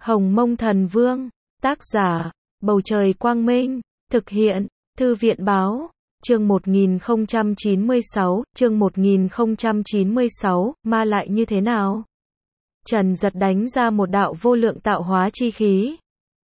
Hồng Mông Thần Vương, tác giả, Bầu Trời Quang Minh, thực hiện, Thư viện Báo, chương 1096, ma lại như thế nào? Trần Giật đánh ra một đạo vô lượng tạo hóa chi khí,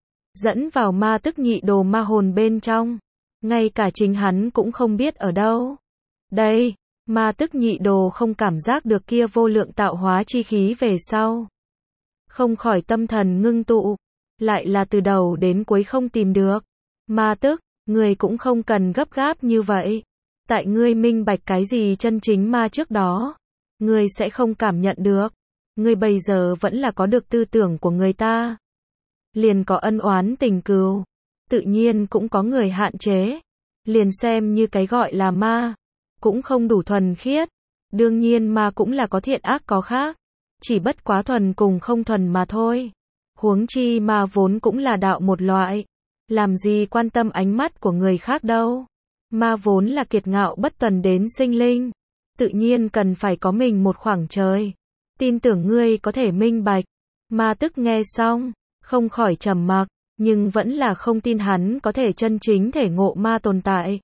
dẫn vào ma tức nhị đồ ma hồn bên trong, ngay cả chính hắn cũng không biết ở đâu. Đây, ma tức nhị đồ không cảm giác được kia vô lượng tạo hóa chi khí về sau, không khỏi tâm thần ngưng tụ, lại là từ đầu đến cuối không tìm được. Ma tức, ngươi cũng không cần gấp gáp như vậy. Tại ngươi minh bạch cái gì chân chính ma trước đó, ngươi sẽ không cảm nhận được. Ngươi bây giờ vẫn là có được tư tưởng của người ta, liền có ân oán tình cừu, tự nhiên cũng có người hạn chế. Liền xem như cái gọi là ma, cũng không đủ thuần khiết. Đương nhiên ma cũng là có thiện ác có khác, chỉ bất quá thuần cùng không thuần mà thôi. Huống chi ma vốn cũng là đạo một loại, làm gì quan tâm ánh mắt của người khác đâu. Ma vốn là kiệt ngạo bất tuần đến sinh linh, tự nhiên cần phải có mình một khoảng trời. Tin tưởng ngươi có thể minh bạch. Ma tức nghe xong, không khỏi trầm mặc, nhưng vẫn là không tin hắn có thể chân chính thể ngộ ma tồn tại.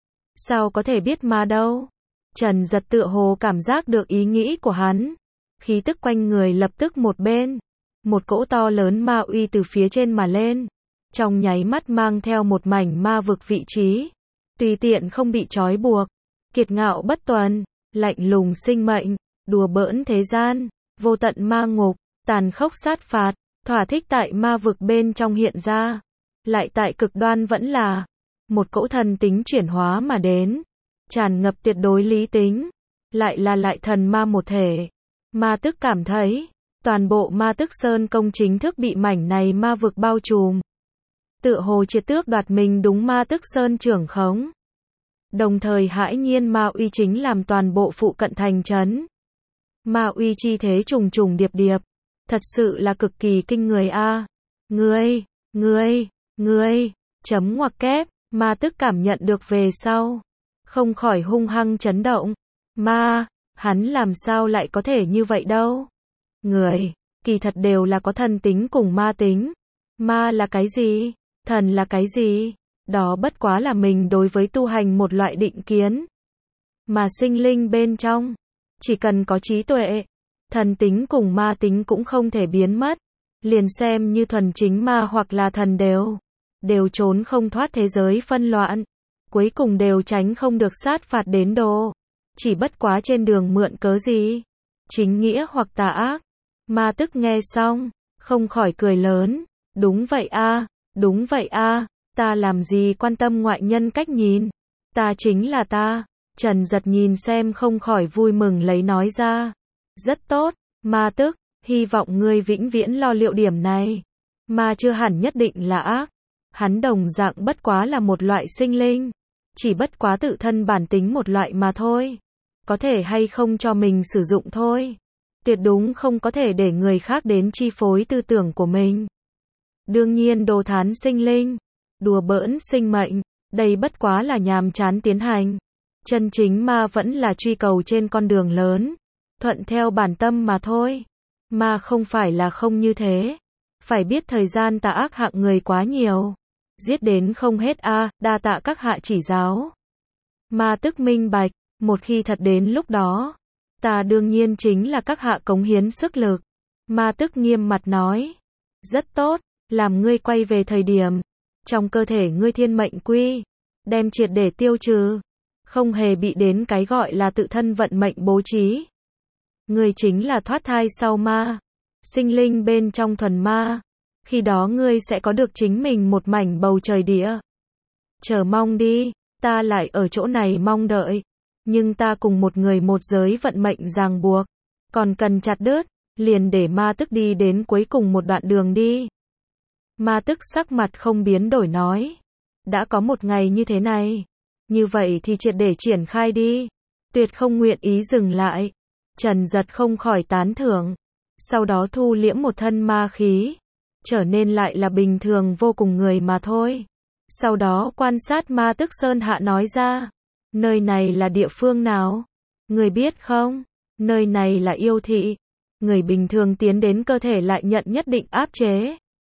Sao có thể biết ma đâu? Trần Giật tựa hồ cảm giác được ý nghĩ của hắn, khí tức quanh người lập tức một bên, một cỗ to lớn ma uy từ phía trên mà lên, trong nháy mắt mang theo một mảnh ma vực vị trí, tùy tiện không bị trói buộc, kiệt ngạo bất tuần, lạnh lùng sinh mệnh, đùa bỡn thế gian, vô tận ma ngục, tàn khốc sát phạt, thỏa thích tại ma vực bên trong hiện ra, lại tại cực đoan vẫn là một cỗ thần tính chuyển hóa mà đến, tràn ngập tuyệt đối lý tính, lại là lại thần ma một thể. Ma tức cảm thấy, toàn bộ ma tức sơn công chính thức bị mảnh này ma vực bao trùm. Tựa hồ triệt tước đoạt mình đúng ma tức sơn trưởng khống. Đồng thời hãi nhiên ma uy chính làm toàn bộ phụ cận thành trấn. Ma uy chi thế trùng trùng điệp điệp, thật sự là cực kỳ kinh người a. Ngươi, chấm ngoặc kép, ma tức cảm nhận được về sau, không khỏi hung hăng chấn động. Ma, hắn làm sao lại có thể như vậy đâu? Người, kỳ thật đều là có thần tính cùng ma tính. Ma là cái gì? Thần là cái gì? Đó bất quá là mình đối với tu hành một loại định kiến. Mà sinh linh bên trong, chỉ cần có trí tuệ, thần tính cùng ma tính cũng không thể biến mất. Liền xem như thuần chính ma hoặc là thần đều trốn không thoát thế giới phân loạn, cuối cùng đều tránh không được sát phạt đến độ. Chỉ bất quá trên đường mượn cớ gì, chính nghĩa hoặc tà ác. Ma tức nghe xong, không khỏi cười lớn, đúng vậy a, ta làm gì quan tâm ngoại nhân cách nhìn, ta chính là ta. Trần Giật nhìn xem không khỏi vui mừng lấy nói ra, rất tốt, ma tức, hy vọng ngươi vĩnh viễn lo liệu điểm này. Ma chưa hẳn nhất định là ác, hắn đồng dạng bất quá là một loại sinh linh, chỉ bất quá tự thân bản tính một loại mà thôi. Có thể hay không cho mình sử dụng thôi, tuyệt đúng không có thể để người khác đến chi phối tư tưởng của mình. Đương nhiên đồ thán sinh linh, đùa bỡn sinh mệnh, đây bất quá là nhàm chán tiến hành. Chân chính ma vẫn là truy cầu trên con đường lớn, thuận theo bản tâm mà thôi. Ma không phải là không như thế, phải biết thời gian tà ác hạng người quá nhiều, giết đến không hết a, đa tạ các hạ chỉ giáo. Ma tức minh bạch, một khi thật đến lúc đó, ta đương nhiên chính là các hạ cống hiến sức lực. Ma tức nghiêm mặt nói, rất tốt, làm ngươi quay về thời điểm, trong cơ thể ngươi thiên mệnh quy, đem triệt để tiêu trừ, không hề bị đến cái gọi là tự thân vận mệnh bố trí. Ngươi chính là thoát thai sau ma, sinh linh bên trong thuần ma, khi đó ngươi sẽ có được chính mình một mảnh bầu trời địa. Chờ mong đi, ta lại ở chỗ này mong đợi, nhưng ta cùng một người một giới vận mệnh ràng buộc, còn cần chặt đứt, liền để ma tức đi đến cuối cùng một đoạn đường đi. Ma tức sắc mặt không biến đổi nói, đã có một ngày như thế này, như vậy thì triệt để triển khai đi, tuyệt không nguyện ý dừng lại. Trần Giật không khỏi tán thưởng, sau đó thu liễm một thân ma khí, trở nên lại là bình thường vô cùng người mà thôi. Sau đó quan sát ma tức sơn hạ nói ra, nơi này là địa phương nào? Người biết không? Nơi này là yêu thị. Người bình thường tiến đến cơ thể lại nhận nhất định áp chế.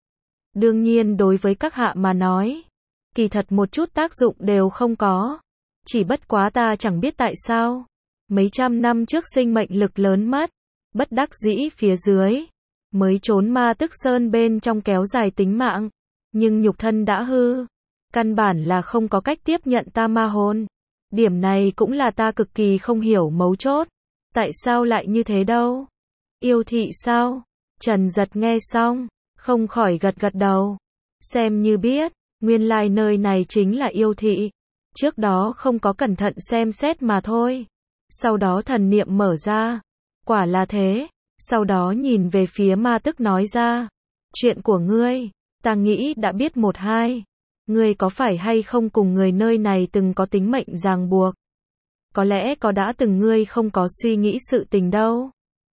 Đương nhiên đối với các hạ mà nói, kỳ thật một chút tác dụng đều không có. Chỉ bất quá ta chẳng biết tại sao, mấy trăm năm trước sinh mệnh lực lớn mất, bất đắc dĩ phía dưới, mới trốn ma tức sơn bên trong kéo dài tính mạng, nhưng nhục thân đã hư, căn bản là không có cách tiếp nhận ta ma hồn. Điểm này cũng là ta cực kỳ không hiểu mấu chốt, tại sao lại như thế đâu? Yêu thị sao? Trần Giật nghe xong, không khỏi gật gật đầu, xem như biết, nguyên lai nơi này chính là yêu thị, trước đó không có cẩn thận xem xét mà thôi. Sau đó thần niệm mở ra, quả là thế, sau đó nhìn về phía ma tức nói ra, chuyện của ngươi, ta nghĩ đã biết một hai, ngươi có phải hay không cùng người nơi này từng có tính mệnh ràng buộc, có lẽ có đã từng ngươi không có suy nghĩ sự tình đâu.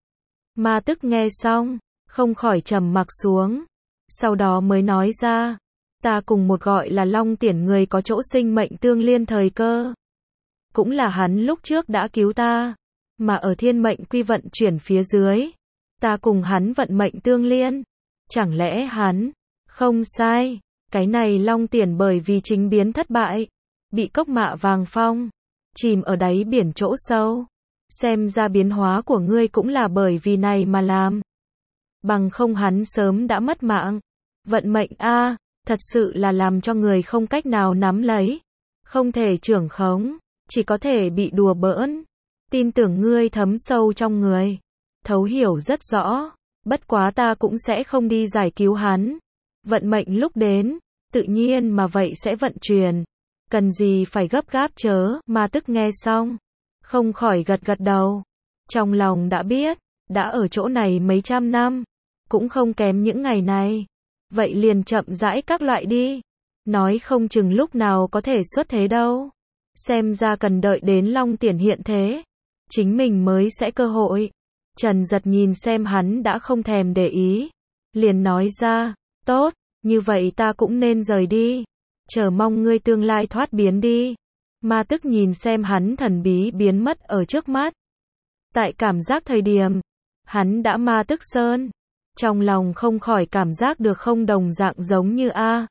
Ma tức nghe xong, không khỏi trầm mặc xuống, sau đó mới nói ra, ta cùng một gọi là Long Tiễn người có chỗ sinh mệnh tương liên thời cơ. Cũng là hắn lúc trước đã cứu ta, mà ở thiên mệnh quy vận chuyển phía dưới, ta cùng hắn vận mệnh tương liên. Chẳng lẽ hắn, không sai, cái này Long Tiễn bởi vì chính biến thất bại, bị cốc mạ vàng phong, chìm ở đáy biển chỗ sâu. Xem ra biến hóa của ngươi cũng là bởi vì này mà làm. Bằng không hắn sớm đã mất mạng. Vận mệnh a, thật sự là làm cho người không cách nào nắm lấy, không thể trưởng khống, chỉ có thể bị đùa bỡn. Tin tưởng ngươi thấm sâu trong người, thấu hiểu rất rõ, bất quá ta cũng sẽ không đi giải cứu hắn. Vận mệnh lúc đến, tự nhiên mà vậy sẽ vận chuyển, cần gì phải gấp gáp chớ. Ma tức nghe xong, không khỏi gật gật đầu, trong lòng đã biết, đã ở chỗ này mấy trăm năm, cũng không kém những ngày này. Vậy liền chậm rãi các loại đi, nói không chừng lúc nào có thể xuất thế đâu. Xem ra cần đợi đến Long Tiễn hiện thế, chính mình mới sẽ cơ hội. Trần Giật nhìn xem hắn đã không thèm để ý, liền nói ra, tốt, như vậy ta cũng nên rời đi, chờ mong ngươi tương lai thoát biến đi. Ma tức nhìn xem hắn thần bí biến mất ở trước mắt. Tại cảm giác thời điểm, hắn đã ma tức sơn, trong lòng không khỏi cảm giác được không đồng dạng giống như A.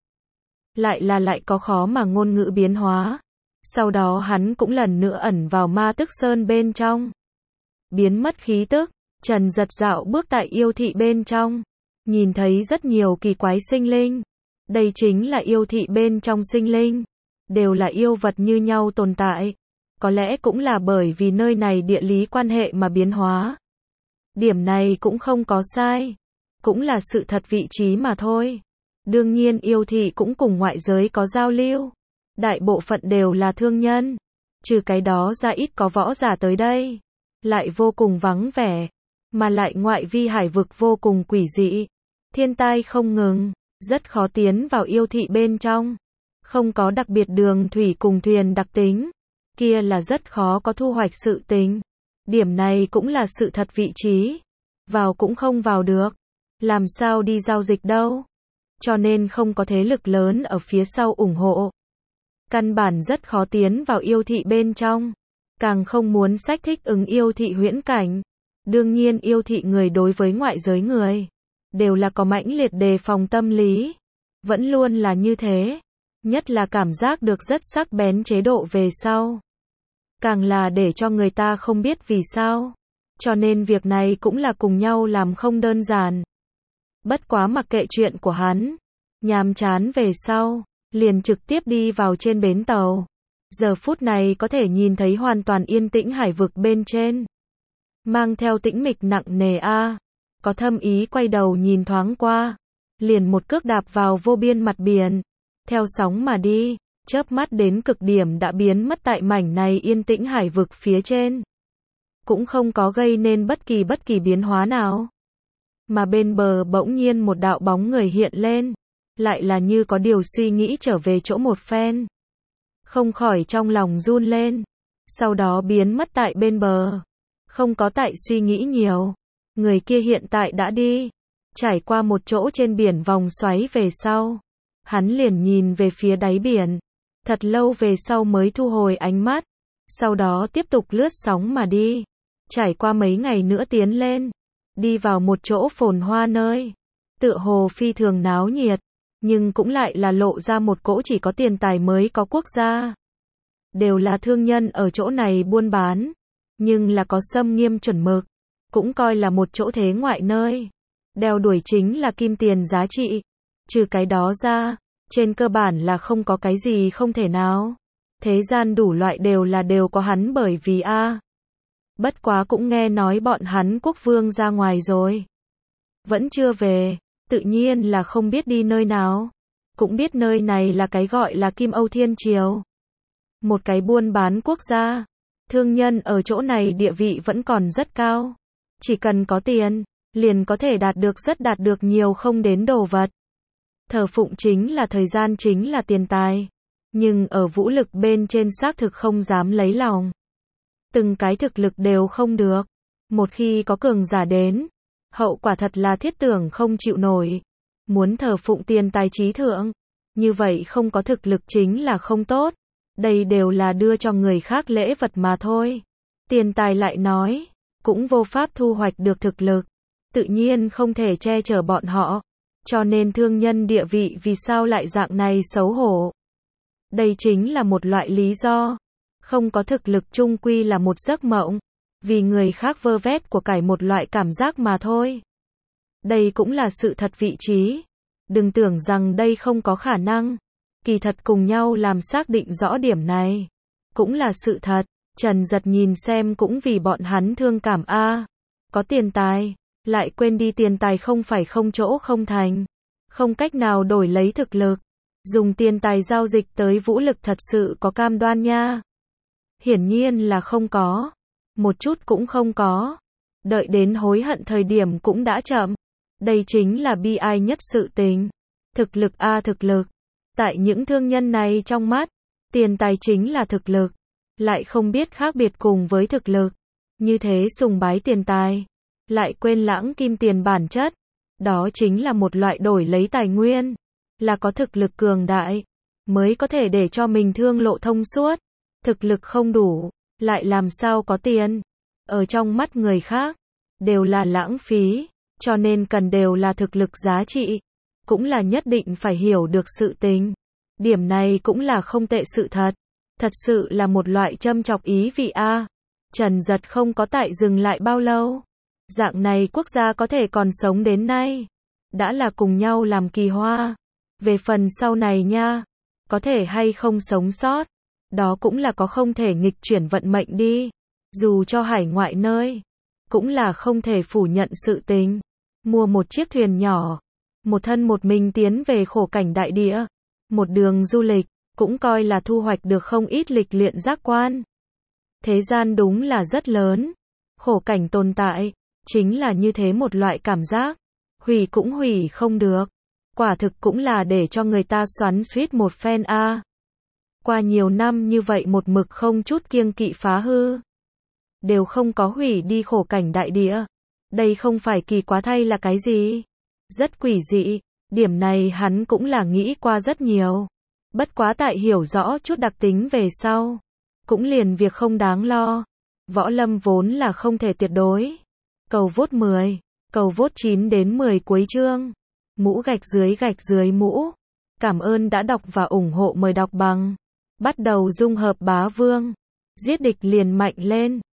Lại có khó mà ngôn ngữ biến hóa. Sau đó hắn cũng lần nữa ẩn vào ma tức sơn bên trong. Biến mất khí tức, Trần Giật dạo bước tại yêu thị bên trong, nhìn thấy rất nhiều kỳ quái sinh linh. Đây chính là yêu thị bên trong sinh linh, đều là yêu vật như nhau tồn tại. Có lẽ cũng là bởi vì nơi này địa lý quan hệ mà biến hóa. Điểm này cũng không có sai, cũng là sự thật vị trí mà thôi. Đương nhiên yêu thị cũng cùng ngoại giới có giao lưu, đại bộ phận đều là thương nhân, trừ cái đó ra ít có võ giả tới đây, lại vô cùng vắng vẻ, mà lại ngoại vi hải vực vô cùng quỷ dị, thiên tai không ngừng, rất khó tiến vào yêu thị bên trong, không có đặc biệt đường thủy cùng thuyền đặc tính, kia là rất khó có thu hoạch sự tình. Điểm này cũng là sự thật vị trí, vào cũng không vào được, làm sao đi giao dịch đâu, cho nên không có thế lực lớn ở phía sau ủng hộ. Căn bản rất khó tiến vào yêu thị bên trong, càng không muốn sách thích ứng yêu thị huyễn cảnh. Đương nhiên yêu thị người đối với ngoại giới người, đều là có mãnh liệt đề phòng tâm lý, vẫn luôn là như thế, nhất là cảm giác được rất sắc bén chế độ về sau. Càng là để cho người ta không biết vì sao, cho nên việc này cũng là cùng nhau làm không đơn giản. Bất quá mặc kệ chuyện của hắn, nhàm chán về sau, liền trực tiếp đi vào trên bến tàu. Giờ phút này có thể nhìn thấy hoàn toàn yên tĩnh hải vực bên trên, mang theo tĩnh mịch nặng nề a. Có thâm ý quay đầu nhìn thoáng qua, liền một cước đạp vào vô biên mặt biển, theo sóng mà đi, chớp mắt đến cực điểm đã biến mất tại mảnh này yên tĩnh hải vực phía trên. Cũng không có gây nên bất kỳ biến hóa nào. Mà bên bờ bỗng nhiên một đạo bóng người hiện lên, lại là như có điều suy nghĩ trở về chỗ một phen. Không khỏi trong lòng run lên, sau đó biến mất tại bên bờ. Không có tại suy nghĩ nhiều, người kia hiện tại đã đi, trải qua một chỗ trên biển vòng xoáy về sau. Hắn liền nhìn về phía đáy biển, thật lâu về sau mới thu hồi ánh mắt, sau đó tiếp tục lướt sóng mà đi. Trải qua mấy ngày nữa tiến lên, đi vào một chỗ phồn hoa nơi, tựa hồ phi thường náo nhiệt, nhưng cũng lại là lộ ra một cỗ chỉ có tiền tài mới có quốc gia. Đều là thương nhân ở chỗ này buôn bán, nhưng là có xâm nghiêm chuẩn mực, cũng coi là một chỗ thế ngoại nơi. Đeo đuổi chính là kim tiền giá trị. Trừ cái đó ra, trên cơ bản là không có cái gì không thể nào. Thế gian đủ loại đều có hắn bởi vì bất quá cũng nghe nói bọn hắn quốc vương ra ngoài rồi. Vẫn chưa về, tự nhiên là không biết đi nơi nào. Cũng biết nơi này là cái gọi là Kim Âu Thiên Triều. Một cái buôn bán quốc gia. Thương nhân ở chỗ này địa vị vẫn còn rất cao. Chỉ cần có tiền, liền có thể đạt được nhiều không đến đồ vật. Thờ phụng chính là thời gian chính là tiền tài. Nhưng ở vũ lực bên trên xác thực không dám lấy lòng. Từng cái thực lực đều không được. Một khi có cường giả đến, hậu quả thật là thiết tưởng không chịu nổi. Muốn thờ phụng tiền tài trí thượng, như vậy không có thực lực chính là không tốt. Đây đều là đưa cho người khác lễ vật mà thôi. Tiền tài lại nói, cũng vô pháp thu hoạch được thực lực. Tự nhiên không thể che chở bọn họ. Cho nên thương nhân địa vị vì sao lại dạng này xấu hổ. Đây chính là một loại lý do. Không có thực lực chung quy là một giấc mộng. Vì người khác vơ vét của cải một loại cảm giác mà thôi. Đây cũng là sự thật vị trí. Đừng tưởng rằng đây không có khả năng. Kỳ thật cùng nhau làm xác định rõ điểm này. Cũng là sự thật. Trần Giật nhìn xem cũng vì bọn hắn thương cảm có tiền tài. Lại quên đi tiền tài không phải không chỗ không thành. Không cách nào đổi lấy thực lực. Dùng tiền tài giao dịch tới vũ lực thật sự có cam đoan nha. Hiển nhiên là không có. Một chút cũng không có. Đợi đến hối hận thời điểm cũng đã chậm. Đây chính là bi ai nhất sự tình. Thực lực thực lực. Tại những thương nhân này trong mắt, tiền tài chính là thực lực. Lại không biết khác biệt cùng với thực lực. Như thế sùng bái tiền tài. Lại quên lãng kim tiền bản chất. Đó chính là một loại đổi lấy tài nguyên. Là có thực lực cường đại. Mới có thể để cho mình thương lộ thông suốt. Thực lực không đủ. Lại làm sao có tiền. Ở trong mắt người khác. Đều là lãng phí. Cho nên cần đều là thực lực giá trị. Cũng là nhất định phải hiểu được sự tình. Điểm này cũng là không tệ sự thật. Thật sự là một loại châm chọc ý vị Trần Giật không có tại dừng lại bao lâu. Dạng này quốc gia có thể còn sống đến nay. Đã là cùng nhau làm kỳ hoa. Về phần sau này nha. Có thể hay không sống sót. Đó cũng là có không thể nghịch chuyển vận mệnh đi. Dù cho hải ngoại nơi. Cũng là không thể phủ nhận sự tình. Mua một chiếc thuyền nhỏ. Một thân một mình tiến về khổ cảnh đại địa. Một đường du lịch. Cũng coi là thu hoạch được không ít lịch luyện giác quan. Thế gian đúng là rất lớn. Khổ cảnh tồn tại. Chính là như thế một loại cảm giác. Hủy cũng hủy không được. Quả thực cũng là để cho người ta xoắn xuýt một phen Qua nhiều năm như vậy một mực không chút kiêng kỵ phá hư. Đều không có hủy đi khổ cảnh đại địa. Đây không phải kỳ quá thay là cái gì. Rất quỷ dị. Điểm này hắn cũng là nghĩ qua rất nhiều. Bất quá tại hiểu rõ chút đặc tính về sau. Cũng liền việc không đáng lo. Võ lâm vốn là không thể tuyệt đối. Cầu vốt 10. Cầu vốt 9 đến 10 cuối chương. Mũ gạch dưới mũ. Cảm ơn đã đọc và ủng hộ mời đọc bằng. Bắt đầu dung hợp bá vương. Giết địch liền mạnh lên.